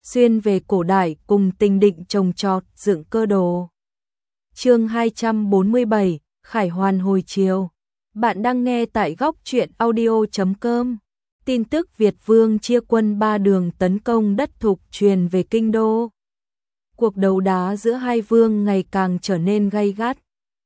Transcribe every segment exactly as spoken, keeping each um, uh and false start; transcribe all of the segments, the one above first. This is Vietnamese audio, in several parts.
xuyên về cổ đại cùng tình định trồng trọt dựng cơ đồ. Chương hai trăm bốn mươi bảy, Khải Hoàn hồi chiều. Bạn đang nghe tại góc truyện audio chấm com. Tin tức Việt Vương chia quân ba đường tấn công đất Thục truyền về kinh đô. Cuộc đấu đá giữa hai vương ngày càng trở nên gay gắt.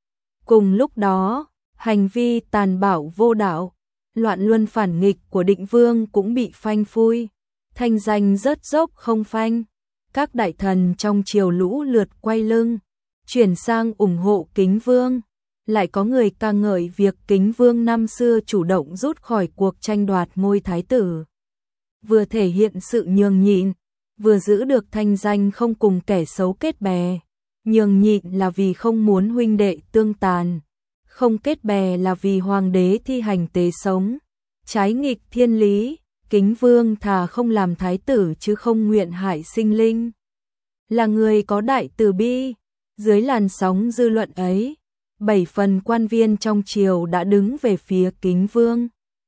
Cùng lúc đó, hành vi tàn bạo vô đạo, loạn luân phản nghịch của Định Vương cũng bị phanh phui, thanh danh rớt dốc không phanh. Các đại thần trong triều lũ lượt quay lưng, chuyển sang ủng hộ Kính Vương. Lại có người ca ngợi việc Kính Vương năm xưa chủ động rút khỏi cuộc tranh đoạt ngôi thái tử. Vừa thể hiện sự nhường nhịn, vừa giữ được thanh danh không cùng kẻ xấu kết bè. Nhường nhịn là vì không muốn huynh đệ tương tàn, không kết bè là vì hoàng đế thi hành tế sống. Trái nghịch thiên lý, Kính Vương thà không làm thái tử chứ không nguyện hại sinh linh. Là người có đại từ bi, dưới làn sóng dư luận ấy, bảy phần quan viên trong triều đã đứng về phía Kính Vương.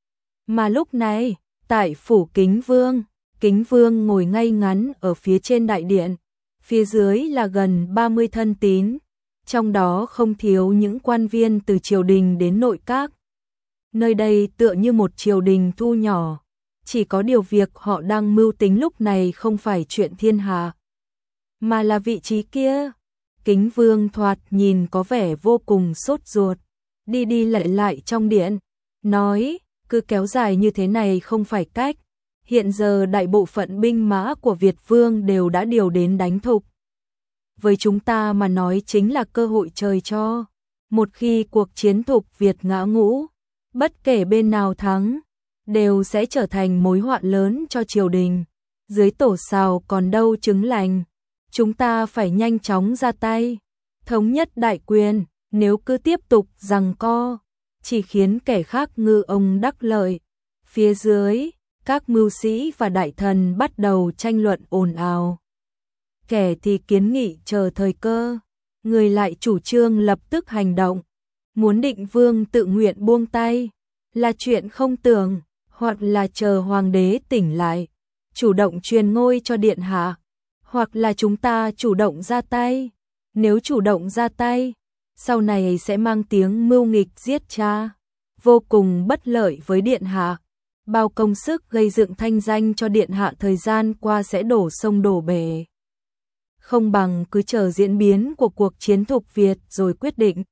Mà lúc này, tại phủ Kính Vương, Kính Vương ngồi ngay ngắn ở phía trên đại điện, phía dưới là gần ba mươi thân tín, trong đó không thiếu những quan viên từ triều đình đến nội các. Nơi đây tựa như một triều đình thu nhỏ, chỉ có điều việc họ đang mưu tính lúc này không phải chuyện thiên hạ, mà là vị trí kia. Kính Vương thoạt nhìn có vẻ vô cùng sốt ruột, đi đi lại lại trong điện, nói, cứ kéo dài như thế này không phải cách. Hiện giờ đại bộ phận binh mã của Việt Vương đều đã điều đến đánh Thục. Với chúng ta mà nói chính là cơ hội trời cho. Một khi cuộc chiến Thục Việt ngã ngũ, bất kể bên nào thắng, đều sẽ trở thành mối họa lớn cho triều đình. Dưới tổ sào còn đâu trứng lành. Chúng ta phải nhanh chóng ra tay, thống nhất đại quyền, nếu cứ tiếp tục giằng co, chỉ khiến kẻ khác ngư ông đắc lợi. Phía dưới, các mưu sĩ và đại thần bắt đầu tranh luận ồn ào. Kẻ thì kiến nghị chờ thời cơ, người lại chủ trương lập tức hành động. Muốn Định Vương tự nguyện buông tay, là chuyện không tưởng, hoặc là chờ hoàng đế tỉnh lại, chủ động truyền ngôi cho điện hạ. Hoặc là chúng ta chủ động ra tay, nếu chủ động ra tay, sau này sẽ mang tiếng mưu nghịch giết cha, vô cùng bất lợi với điện hạ. Bao công sức gây dựng thanh danh cho điện hạ thời gian qua sẽ đổ sông đổ bể. Không bằng cứ chờ diễn biến của cuộc chiến Thục Việt rồi quyết định.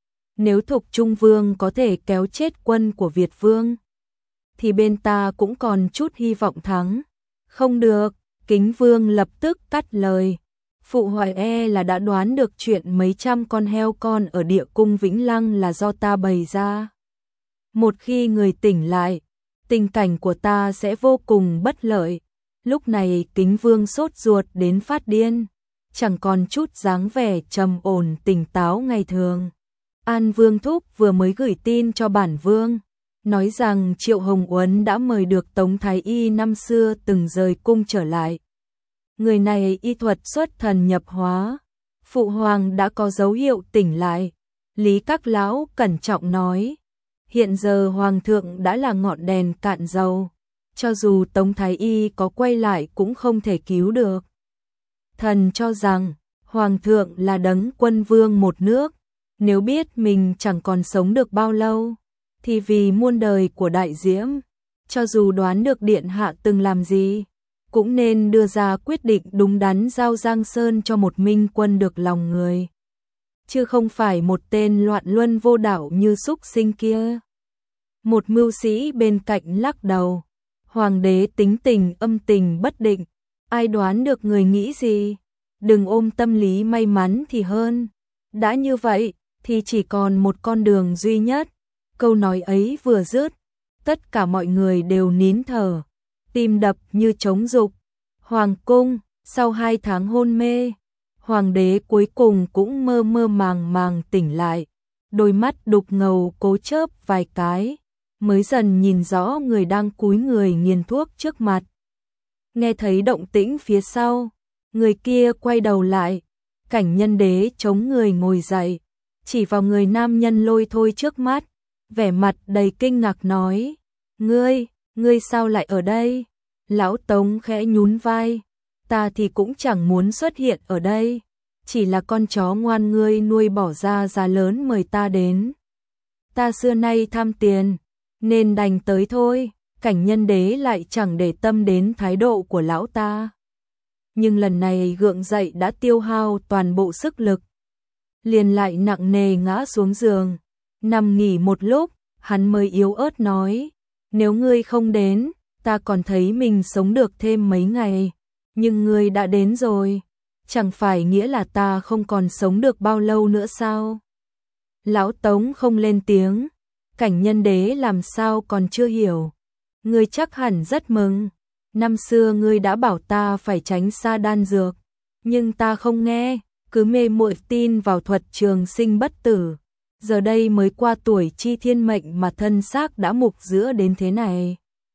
Nếu Thục Trung Vương có thể kéo chết quân của Việt Vương, thì bên ta cũng còn chút hy vọng thắng. Không được. Kính Vương lập tức cắt lời. Phụ hoài e là đã đoán được chuyện mấy trăm con heo con ở địa cung Vĩnh Lăng là do ta bày ra. Một khi người tỉnh lại, tình cảnh của ta sẽ vô cùng bất lợi. Lúc này Kính Vương sốt ruột đến phát điên, chẳng còn chút dáng vẻ trầm ổn tỉnh táo ngày thường. An Vương Thúc vừa mới gửi tin cho bản vương, nói rằng Triệu Hồng Uấn đã mời được Tống Thái Y năm xưa từng rời cung trở lại. Người này y thuật xuất thần nhập hóa, Phụ Hoàng đã có dấu hiệu tỉnh lại. Lý Các Lão cẩn trọng nói, hiện giờ Hoàng thượng đã là ngọn đèn cạn dầu, cho dù Tống Thái Y có quay lại cũng không thể cứu được. Thần cho rằng, Hoàng thượng là đấng quân vương một nước, nếu biết mình chẳng còn sống được bao lâu, thì vì muôn đời của đại diễm, cho dù đoán được điện hạ từng làm gì, cũng nên đưa ra quyết định đúng đắn giao Giang Sơn cho một minh quân được lòng người, chứ không phải một tên loạn luân vô đạo như súc sinh kia. Một mưu sĩ bên cạnh lắc đầu, hoàng đế tính tình âm tình bất định, ai đoán được người nghĩ gì, đừng ôm tâm lý may mắn thì hơn. Đã như vậy, thì chỉ còn một con đường duy nhất. Câu nói ấy vừa dứt, tất cả mọi người đều nín thở, tim đập như trống dục. Hoàng cung, sau hai tháng hôn mê, hoàng đế cuối cùng cũng mơ mơ màng màng tỉnh lại, đôi mắt đục ngầu cố chớp vài cái, mới dần nhìn rõ người đang cúi người nghiền thuốc trước mặt. Nghe thấy động tĩnh phía sau, người kia quay đầu lại, Cảnh Nhân Đế chống người ngồi dậy, chỉ vào người nam nhân lôi thôi trước mắt, vẻ mặt đầy kinh ngạc nói, ngươi, ngươi sao lại ở đây? Lão Tống khẽ nhún vai, ta thì cũng chẳng muốn xuất hiện ở đây, chỉ là con chó ngoan ngươi nuôi bỏ ra giá lớn mời ta đến. Ta xưa nay tham tiền, nên đành tới thôi. Cảnh Nhân Đế lại chẳng để tâm đến thái độ của lão ta. Nhưng lần này gượng dậy đã tiêu hao toàn bộ sức lực, liền lại nặng nề ngã xuống giường, nằm nghỉ một lúc, hắn mới yếu ớt nói, nếu ngươi không đến, ta còn thấy mình sống được thêm mấy ngày, nhưng ngươi đã đến rồi, chẳng phải nghĩa là ta không còn sống được bao lâu nữa sao? Lão Tống không lên tiếng, Cảnh Nhân Đế làm sao còn chưa hiểu. Ngươi chắc hẳn rất mừng, năm xưa ngươi đã bảo ta phải tránh xa đan dược, nhưng ta không nghe, cứ mê muội tin vào thuật trường sinh bất tử. Giờ đây mới qua tuổi chi thiên mệnh mà thân xác đã mục giữa đến thế này.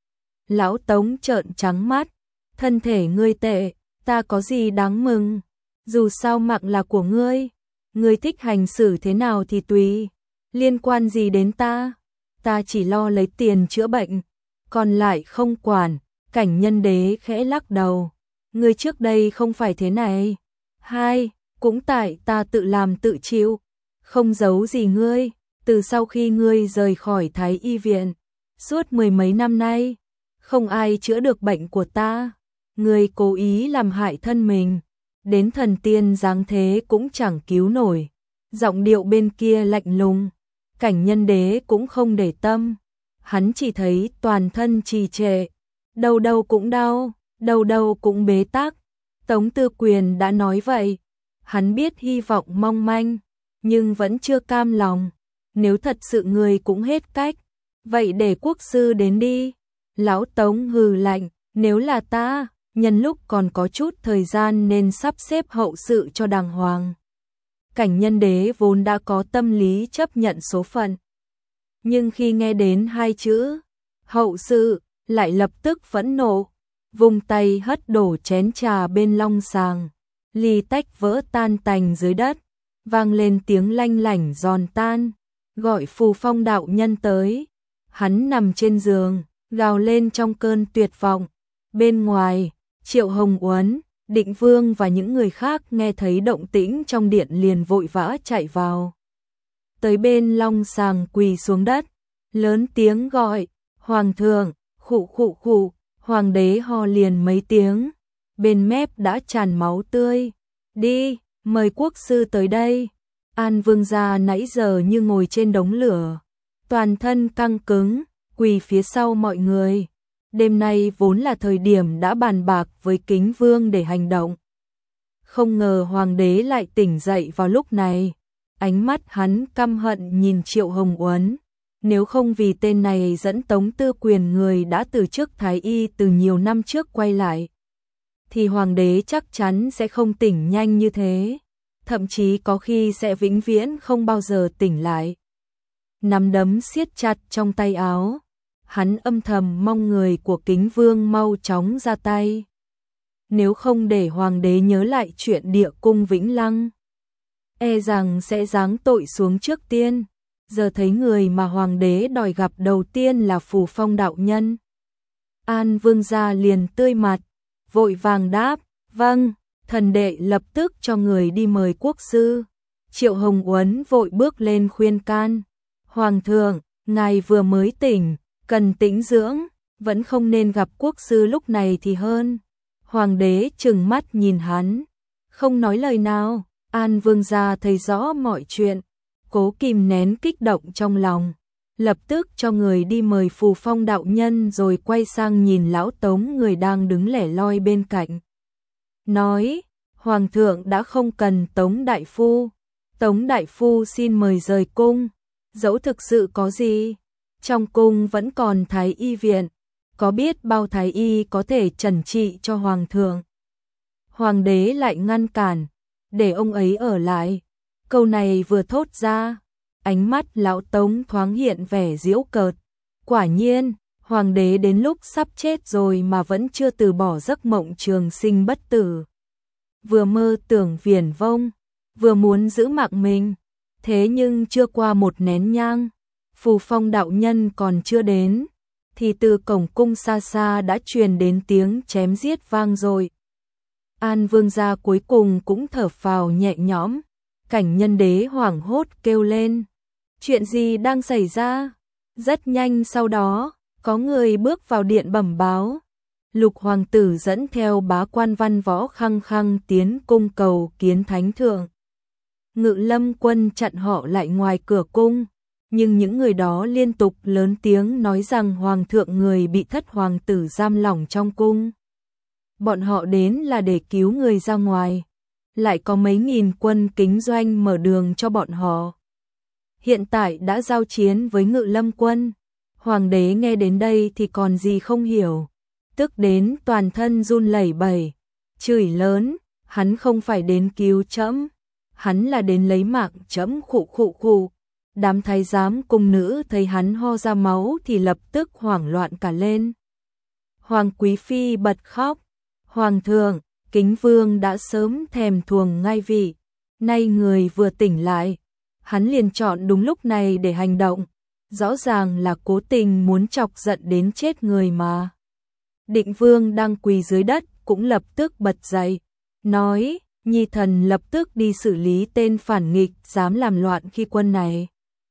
Lão Tống trợn trắng mắt, thân thể ngươi tệ, ta có gì đáng mừng, dù sao mạng là của ngươi, ngươi thích hành xử thế nào thì tùy, liên quan gì đến ta, ta chỉ lo lấy tiền chữa bệnh, còn lại không quản. Cảnh Nhân Đế khẽ lắc đầu, ngươi trước đây không phải thế này. Hai, cũng tại ta tự làm tự chịu, không giấu gì ngươi, từ sau khi ngươi rời khỏi Thái Y viện, suốt mười mấy năm nay, không ai chữa được bệnh của ta, ngươi cố ý làm hại thân mình, đến thần tiên giáng thế cũng chẳng cứu nổi. Giọng điệu bên kia lạnh lùng, Cảnh Nhân Đế cũng không để tâm, hắn chỉ thấy toàn thân trì trệ, đầu đầu cũng đau, đầu đầu cũng bế tắc. Tống Tư Quyền đã nói vậy, hắn biết hy vọng mong manh, nhưng vẫn chưa cam lòng. Nếu thật sự người cũng hết cách, vậy để quốc sư đến đi. Lão Tống hừ lạnh, nếu là ta, nhân lúc còn có chút thời gian nên sắp xếp hậu sự cho đàng hoàng. Cảnh Nhân Đế vốn đã có tâm lý chấp nhận số phận, nhưng khi nghe đến hai chữ hậu sự, lại lập tức phẫn nộ, vung tay hất đổ chén trà bên long sàng, ly tách vỡ tan tành dưới đất, vang lên tiếng lanh lảnh giòn tan, gọi Phù Phong đạo nhân tới. Hắn nằm trên giường, gào lên trong cơn tuyệt vọng. Bên ngoài, Triệu Hồng Uẩn, Định Vương và những người khác nghe thấy động tĩnh trong điện liền vội vã chạy vào. Tới bên long sàng quỳ xuống đất, lớn tiếng gọi, Hoàng thượng, khụ khụ khụ, Hoàng đế ho liền mấy tiếng, bên mép đã tràn máu tươi. Đi, mời quốc sư tới đây. An Vương gia nãy giờ như ngồi trên đống lửa, toàn thân căng cứng, quỳ phía sau mọi người. Đêm nay vốn là thời điểm đã bàn bạc với Kính Vương để hành động. Không ngờ Hoàng đế lại tỉnh dậy vào lúc này. Ánh mắt hắn căm hận nhìn Triệu Hồng Uẩn. Nếu không vì tên này dẫn Tống Tư Quyền người đã từ chức Thái Y từ nhiều năm trước quay lại, thì Hoàng đế chắc chắn sẽ không tỉnh nhanh như thế. Thậm chí có khi sẽ vĩnh viễn không bao giờ tỉnh lại. Nắm đấm siết chặt trong tay áo, hắn âm thầm mong người của Kính Vương mau chóng ra tay. Nếu không để Hoàng đế nhớ lại chuyện địa cung Vĩnh Lăng, e rằng sẽ giáng tội xuống trước tiên. Giờ thấy người mà Hoàng đế đòi gặp đầu tiên là Phù Phong đạo nhân. An Vương gia liền tươi mặt, vội vàng đáp, vâng, thần đệ lập tức cho người đi mời quốc sư. Triệu Hồng Uẩn vội bước lên khuyên can, Hoàng thượng, ngài vừa mới tỉnh, cần tĩnh dưỡng, vẫn không nên gặp quốc sư lúc này thì hơn. Hoàng đế trừng mắt nhìn hắn, không nói lời nào. An Vương gia thấy rõ mọi chuyện, cố kìm nén kích động trong lòng, lập tức cho người đi mời Phù Phong đạo nhân rồi quay sang nhìn lão Tống người đang đứng lẻ loi bên cạnh. Nói, Hoàng thượng đã không cần Tống đại phu, Tống đại phu xin mời rời cung, dẫu thực sự có gì, trong cung vẫn còn Thái Y viện, có biết bao Thái Y có thể trần trị cho Hoàng thượng. Hoàng đế lại ngăn cản, để ông ấy ở lại. Câu này vừa thốt ra, ánh mắt lão Tống thoáng hiện vẻ giễu cợt. Quả nhiên, Hoàng đế đến lúc sắp chết rồi mà vẫn chưa từ bỏ giấc mộng trường sinh bất tử. Vừa mơ tưởng viển vông, vừa muốn giữ mạng mình. Thế nhưng chưa qua một nén nhang, Phù Phong đạo nhân còn chưa đến, thì từ cổng cung xa xa đã truyền đến tiếng chém giết vang dội. An vương gia cuối cùng cũng thở phào nhẹ nhõm. Cảnh Nhân đế hoảng hốt kêu lên. Chuyện gì đang xảy ra? Rất nhanh sau đó, có người bước vào điện bẩm báo. Lục hoàng tử dẫn theo bá quan văn võ khăng khăng tiến cung cầu kiến thánh thượng. Ngự lâm quân chặn họ lại ngoài cửa cung, nhưng những người đó liên tục lớn tiếng nói rằng hoàng thượng người bị thất hoàng tử giam lỏng trong cung. Bọn họ đến là để cứu người ra ngoài, lại có mấy nghìn quân kính doanh mở đường cho bọn họ. Hiện tại đã giao chiến với ngự lâm quân, hoàng đế nghe đến đây thì còn gì không hiểu, tức đến toàn thân run lẩy bẩy, chửi lớn, hắn không phải đến cứu trẫm, hắn là đến lấy mạng trẫm. Khụ khụ khụ. Đám thái giám cung nữ thấy hắn ho ra máu thì lập tức hoảng loạn cả lên. Hoàng quý phi bật khóc. Hoàng thượng, Kính vương đã sớm thèm thuồng ngai vị, nay người vừa tỉnh lại, hắn liền chọn đúng lúc này để hành động, rõ ràng là cố tình muốn chọc giận đến chết người mà. Định vương đang quỳ dưới đất cũng lập tức bật dậy, nói, nhi thần lập tức đi xử lý tên phản nghịch dám làm loạn khi quân này.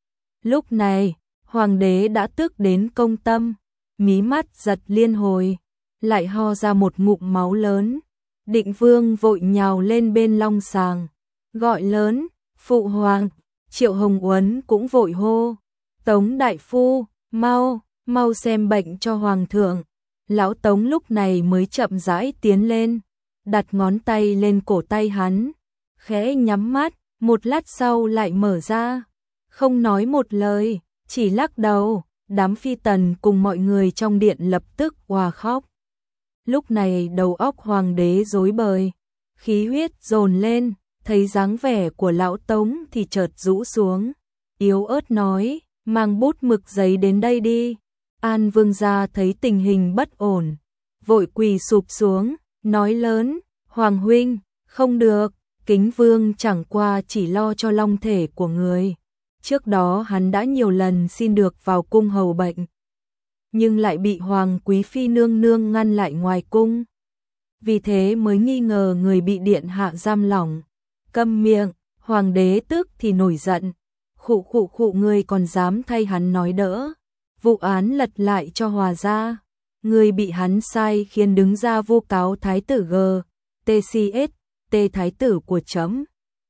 Lúc này, hoàng đế đã tức đến công tâm, mí mắt giật liên hồi, lại ho ra một ngụm máu lớn. Định vương vội nhào lên bên long sàng, gọi lớn, phụ hoàng. Triệu Hồng Uẩn cũng vội hô, Tống đại phu, mau, mau xem bệnh cho hoàng thượng. Lão Tống lúc này mới chậm rãi tiến lên, đặt ngón tay lên cổ tay hắn, khẽ nhắm mắt, một lát sau lại mở ra, không nói một lời, chỉ lắc đầu. Đám phi tần cùng mọi người trong điện lập tức òa khóc. Lúc này đầu óc hoàng đế rối bời, khí huyết dồn lên, thấy dáng vẻ của lão Tống thì chợt rũ xuống, yếu ớt nói, mang bút mực giấy đến đây đi. An vương gia thấy tình hình bất ổn, vội quỳ sụp xuống, nói lớn, hoàng huynh, không được, Kính vương chẳng qua chỉ lo cho long thể của người. Trước đó hắn đã nhiều lần xin được vào cung hầu bệnh, nhưng lại bị hoàng quý phi nương nương ngăn lại ngoài cung. Vì thế mới nghi ngờ người bị điện hạ giam lỏng. Câm miệng, hoàng đế tức thì nổi giận. Khụ khụ khụ, người còn dám thay hắn nói đỡ. Vụ án lật lại cho hòa ra. Người bị hắn sai khiến đứng ra vu cáo thái tử G, tê xê ét, T thái tử của trẫm,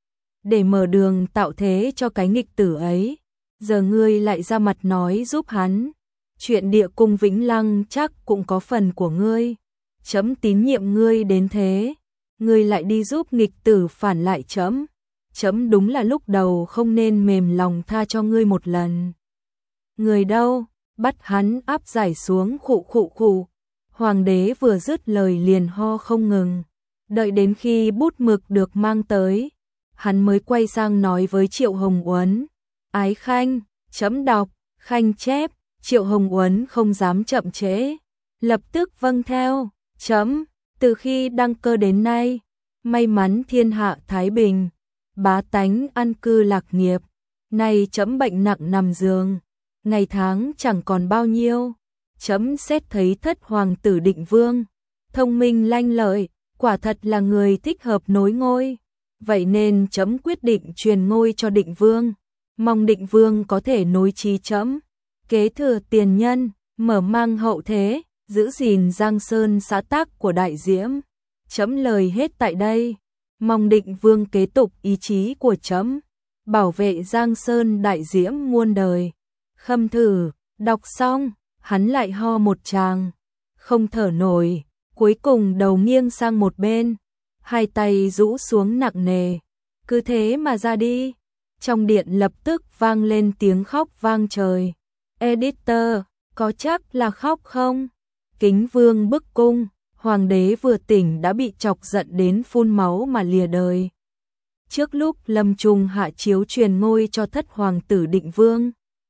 để mở đường tạo thế cho cái nghịch tử ấy. Giờ ngươi lại ra mặt nói giúp hắn. Chuyện địa cung Vĩnh Lăng chắc cũng có phần của ngươi. Trẫm tín nhiệm ngươi đến thế, ngươi lại đi giúp nghịch tử phản lại trẫm. Trẫm đúng là lúc đầu không nên mềm lòng tha cho ngươi một lần. Người đâu? Bắt hắn áp giải xuống. Khụ khụ khụ. Hoàng đế vừa dứt lời liền ho không ngừng. Đợi đến khi bút mực được mang tới, hắn mới quay sang nói với Triệu Hồng Uẩn, Ái Khanh, trẫm đọc. Khanh chép. Triệu Hồng Uẩn không dám chậm trễ, lập tức vâng theo. Trẫm, từ khi đăng cơ đến nay, may mắn thiên hạ thái bình, bá tánh an cư lạc nghiệp. Nay trẫm bệnh nặng nằm giường, ngày tháng chẳng còn bao nhiêu. Trẫm xét thấy thất hoàng tử Định vương, thông minh lanh lợi, quả thật là người thích hợp nối ngôi. Vậy nên trẫm quyết định truyền ngôi cho Định vương, mong Định vương có thể nối chí trẫm, kế thừa tiền nhân, mở mang hậu thế, giữ gìn Giang Sơn xã tắc của đại diễm. Trẫm lời hết tại đây, mong Định vương kế tục ý chí của trẫm, bảo vệ Giang Sơn đại diễm muôn đời. Khâm thử, đọc xong, hắn lại ho một tràng, không thở nổi, cuối cùng đầu nghiêng sang một bên, hai tay rũ xuống nặng nề, cứ thế mà ra đi. Trong điện lập tức vang lên tiếng khóc vang trời. Editor, có chắc là khóc không? Kính vương bức cung, hoàng đế vừa tỉnh đã bị chọc giận đến phun máu mà lìa đời. Trước lúc lâm chung hạ chiếu truyền ngôi cho thất hoàng tử Định vương,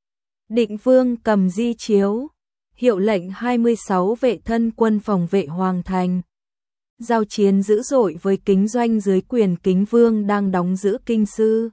Định vương cầm di chiếu, hiệu lệnh hai mươi sáu vệ thân quân phòng vệ hoàng thành, giao chiến dữ dội với Kính doanh dưới quyền Kính vương đang đóng giữ kinh sư.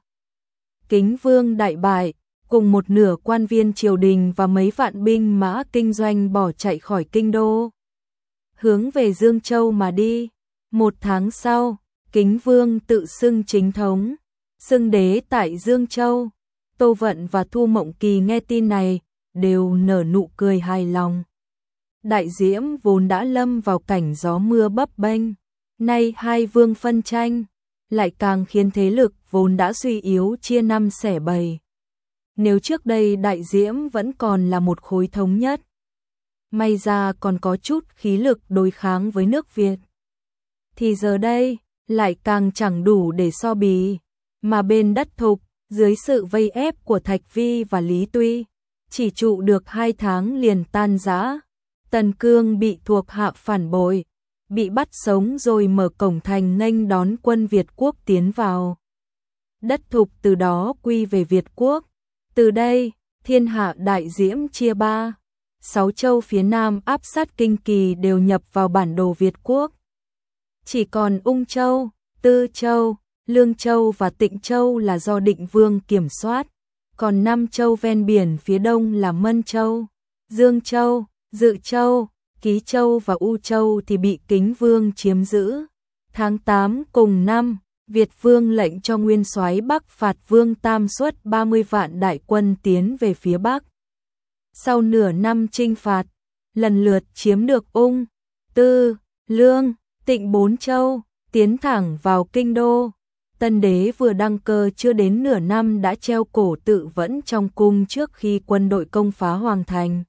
Kính vương đại bại, cùng một nửa quan viên triều đình và mấy vạn binh mã kinh doanh bỏ chạy khỏi kinh đô, hướng về Dương Châu mà đi. Một tháng sau, Kính Vương tự xưng chính thống, xưng đế tại Dương Châu. Tô Vận và Thu Mộng Kỳ nghe tin này, đều nở nụ cười hài lòng. Đại Diễm vốn đã lâm vào cảnh gió mưa bấp bênh, nay hai vương phân tranh, lại càng khiến thế lực vốn đã suy yếu chia năm xẻ bảy. Nếu trước đây Đại Diễm vẫn còn là một khối thống nhất, may ra còn có chút khí lực đối kháng với nước Việt, thì giờ đây lại càng chẳng đủ để so bì, mà bên Đất Thục, dưới sự vây ép của Thạch Vi và Lý Tuy, chỉ trụ được hai tháng liền tan rã. Tần Cương bị thuộc hạ phản bội, bị bắt sống rồi mở cổng thành nghênh đón quân Việt quốc tiến vào. Đất Thục từ đó quy về Việt quốc. Từ đây, thiên hạ Đại Diễm chia ba, sáu châu phía Nam áp sát Kinh Kỳ đều nhập vào bản đồ Việt quốc. Chỉ còn Ung Châu, Tư Châu, Lương Châu và Tịnh Châu là do Định Vương kiểm soát, còn năm châu ven biển phía đông là Mân Châu, Dương Châu, Dự Châu, Ký Châu và U Châu thì bị Kính Vương chiếm giữ. Tháng tám cùng năm, Việt Vương lệnh cho nguyên soái Bắc phạt Vương Tam xuất ba mươi vạn đại quân tiến về phía Bắc. Sau nửa năm chinh phạt, lần lượt chiếm được Ung, Tư, Lương, Tịnh bốn châu, tiến thẳng vào kinh đô. Tân đế vừa đăng cơ chưa đến nửa năm đã treo cổ tự vẫn trong cung trước khi quân đội công phá hoàng thành.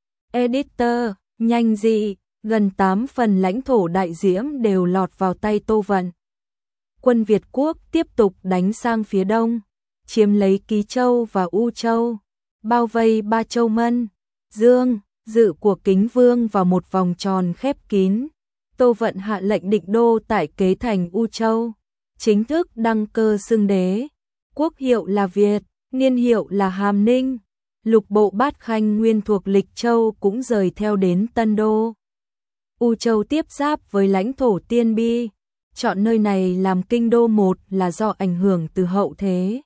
Editor, nhanh dị, gần tám phần lãnh thổ Đại Diễm đều lọt vào tay Tô Vận. Quân Việt quốc tiếp tục đánh sang phía đông, chiếm lấy Ký Châu và U Châu, bao vây ba châu Mân, Dương, Dự của Kính Vương vào một vòng tròn khép kín. Tô Vận hạ lệnh định đô tại Kế Thành U Châu, chính thức đăng cơ xưng đế. Quốc hiệu là Việt, niên hiệu là Hàm Ninh. Lục bộ Bát Khanh nguyên thuộc Lịch Châu cũng rời theo đến Tân Đô. U Châu tiếp giáp với lãnh thổ Tiên Bi, chọn nơi này làm kinh đô. Một là do ảnh hưởng từ hậu thế,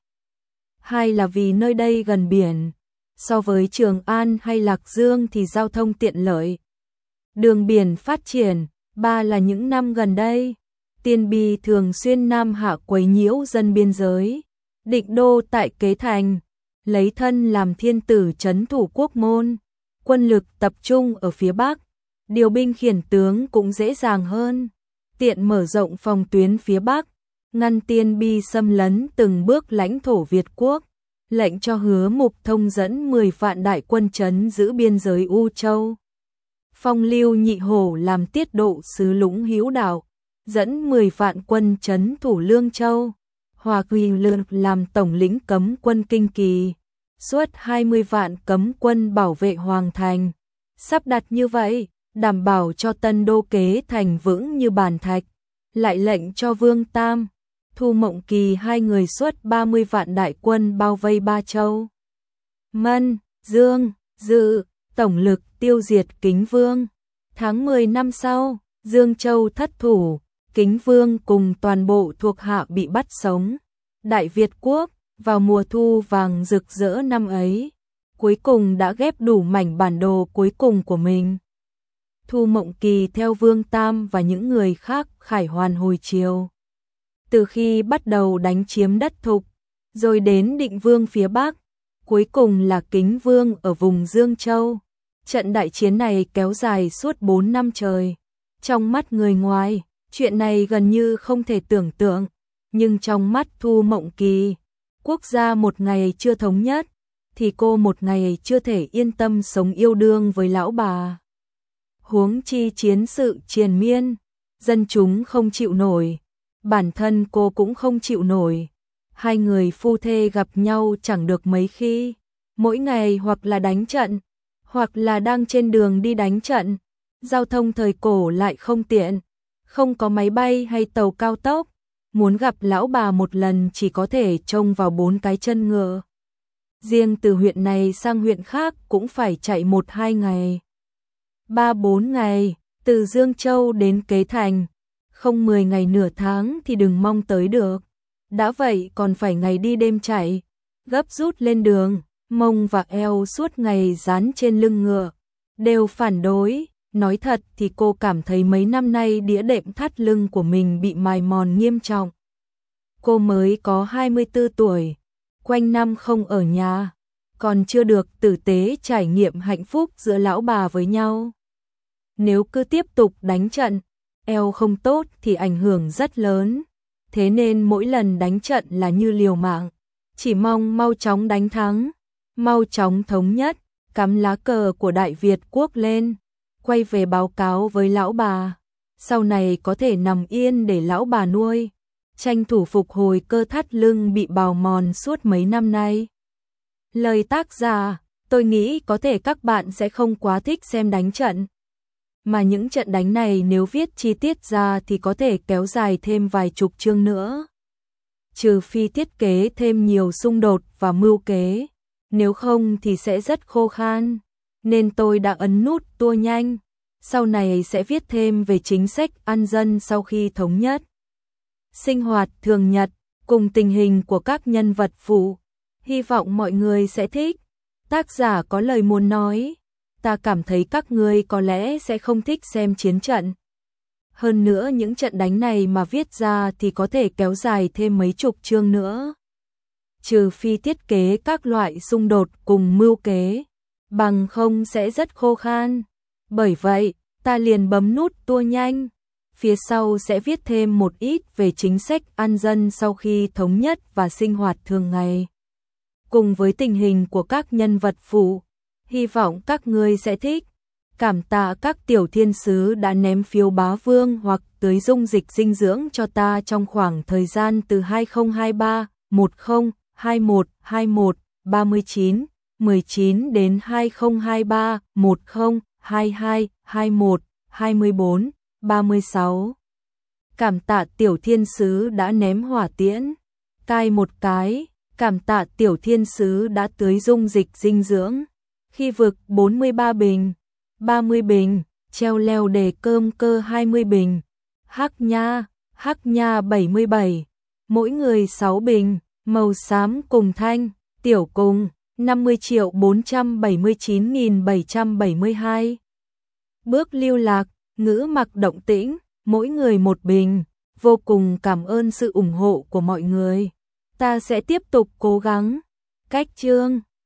hai là vì nơi đây gần biển, so với Trường An hay Lạc Dương thì giao thông tiện lợi, đường biển phát triển. Ba là những năm gần đây, Tiên Bi thường xuyên nam hạ quấy nhiễu dân biên giới. Định đô tại Kế Thành, lấy thân làm thiên tử trấn thủ quốc môn, quân lực tập trung ở phía Bắc, điều binh khiển tướng cũng dễ dàng hơn, tiện mở rộng phòng tuyến phía Bắc, ngăn Tiên Bi xâm lấn từng bước lãnh thổ Việt quốc, lệnh cho Hứa Mục Thông dẫn mười vạn đại quân trấn giữ biên giới U Châu. Phong Lưu Nhị Hổ làm tiết độ sứ Lũng Hữu Đạo, dẫn mười vạn quân trấn thủ Lương Châu. Hòa Quỳ Lương làm tổng lĩnh cấm quân Kinh Kỳ, xuất hai mươi vạn cấm quân bảo vệ hoàng thành. Sắp đặt như vậy, đảm bảo cho Tân Đô Kế Thành vững như bàn thạch. Lại lệnh cho Vương Tam, Thu Mộng Kỳ hai người xuất ba mươi vạn đại quân bao vây ba châu Mân, Dương, Dự, tổng lực tiêu diệt Kính Vương. Tháng mười năm sau, Dương Châu thất thủ, Kính Vương cùng toàn bộ thuộc hạ bị bắt sống. Đại Việt quốc, vào mùa thu vàng rực rỡ năm ấy, cuối cùng đã ghép đủ mảnh bản đồ cuối cùng của mình. Thu Mộng Kỳ theo Vương Tam và những người khác khải hoàn hồi chiều. Từ khi bắt đầu đánh chiếm Đất Thục, rồi đến Định Vương phía Bắc, cuối cùng là Kính Vương ở vùng Dương Châu. Trận đại chiến này kéo dài suốt bốn năm trời. Trong mắt người ngoài, chuyện này gần như không thể tưởng tượng, nhưng trong mắt Thu Mộng Kỳ, quốc gia một ngày chưa thống nhất, thì cô một ngày chưa thể yên tâm sống yêu đương với lão bà. Huống chi chiến sự triền miên, dân chúng không chịu nổi, bản thân cô cũng không chịu nổi. Hai người phu thê gặp nhau chẳng được mấy khi, mỗi ngày hoặc là đánh trận, hoặc là đang trên đường đi đánh trận. Giao thông thời cổ lại không tiện, không có máy bay hay tàu cao tốc, muốn gặp lão bà một lần chỉ có thể trông vào bốn cái chân ngựa. Riêng từ huyện này sang huyện khác cũng phải chạy một hai ngày, ba bốn ngày, từ Dương Châu đến Kế Thành, không mười ngày nửa tháng thì đừng mong tới được. Đã vậy còn phải ngày đi đêm chạy, gấp rút lên đường, mông và eo suốt ngày dán trên lưng ngựa, đều phản đối, Nói thật thì cô cảm thấy mấy năm nay đĩa đệm thắt lưng của mình bị mài mòn nghiêm trọng. Cô mới có hai mươi tư tuổi, quanh năm không ở nhà, còn chưa được tử tế trải nghiệm hạnh phúc giữa lão bà với nhau. Nếu cứ tiếp tục đánh trận, eo không tốt thì ảnh hưởng rất lớn. Thế nên mỗi lần đánh trận là như liều mạng, chỉ mong mau chóng đánh thắng, mau chóng thống nhất, cắm lá cờ của Đại Việt quốc lên, quay về báo cáo với lão bà, sau này có thể nằm yên để lão bà nuôi, tranh thủ phục hồi cơ thắt lưng bị bào mòn suốt mấy năm nay. Lời tác giả, tôi nghĩ có thể các bạn sẽ không quá thích xem đánh trận. Mà những trận đánh này nếu viết chi tiết ra thì có thể kéo dài thêm vài chục chương nữa. Trừ phi thiết kế thêm nhiều xung đột và mưu kế, nếu không thì sẽ rất khô khan. Nên tôi đã ấn nút tua nhanh, sau này sẽ viết thêm về chính sách an dân sau khi thống nhất. Sinh hoạt thường nhật cùng tình hình của các nhân vật phụ, hy vọng mọi người sẽ thích. Tác giả có lời muốn nói, ta cảm thấy các ngươi có lẽ sẽ không thích xem chiến trận. Hơn nữa những trận đánh này mà viết ra thì có thể kéo dài thêm mấy chục chương nữa. Trừ phi thiết kế các loại xung đột cùng mưu kế, bằng không sẽ rất khô khan. Bởi vậy, ta liền bấm nút tua nhanh. Phía sau sẽ viết thêm một ít về chính sách an dân sau khi thống nhất và sinh hoạt thường ngày. Cùng với tình hình của các nhân vật phụ, hy vọng các ngươi sẽ thích. Cảm tạ các tiểu thiên sứ đã ném phiếu bá vương hoặc tưới dung dịch dinh dưỡng cho ta trong khoảng thời gian từ hai không hai ba, mười, hai mốt, hai mốt, ba mươi chín, mười chín đến hai không hai ba, mười, hai hai, hai mốt, hai mươi bốn, ba mươi sáu. Cảm tạ tiểu thiên sứ đã ném hỏa tiễn, cai một cái. Cảm tạ tiểu thiên sứ đã tưới dung dịch dinh dưỡng. Khi vực bốn mươi ba bình, ba mươi bình, treo leo đề cơm cơ hai mươi bình. Hắc nha, hắc nha bảy mươi bảy, mỗi người sáu bình, màu xám cùng thanh, tiểu cùng, năm mươi triệu bốn trăm bảy mươi chín nghìn bảy trăm bảy mươi hai. Bước lưu lạc, ngữ mặc động tĩnh, mỗi người một bình, vô cùng cảm ơn sự ủng hộ của mọi người. Ta sẽ tiếp tục cố gắng. Cách chương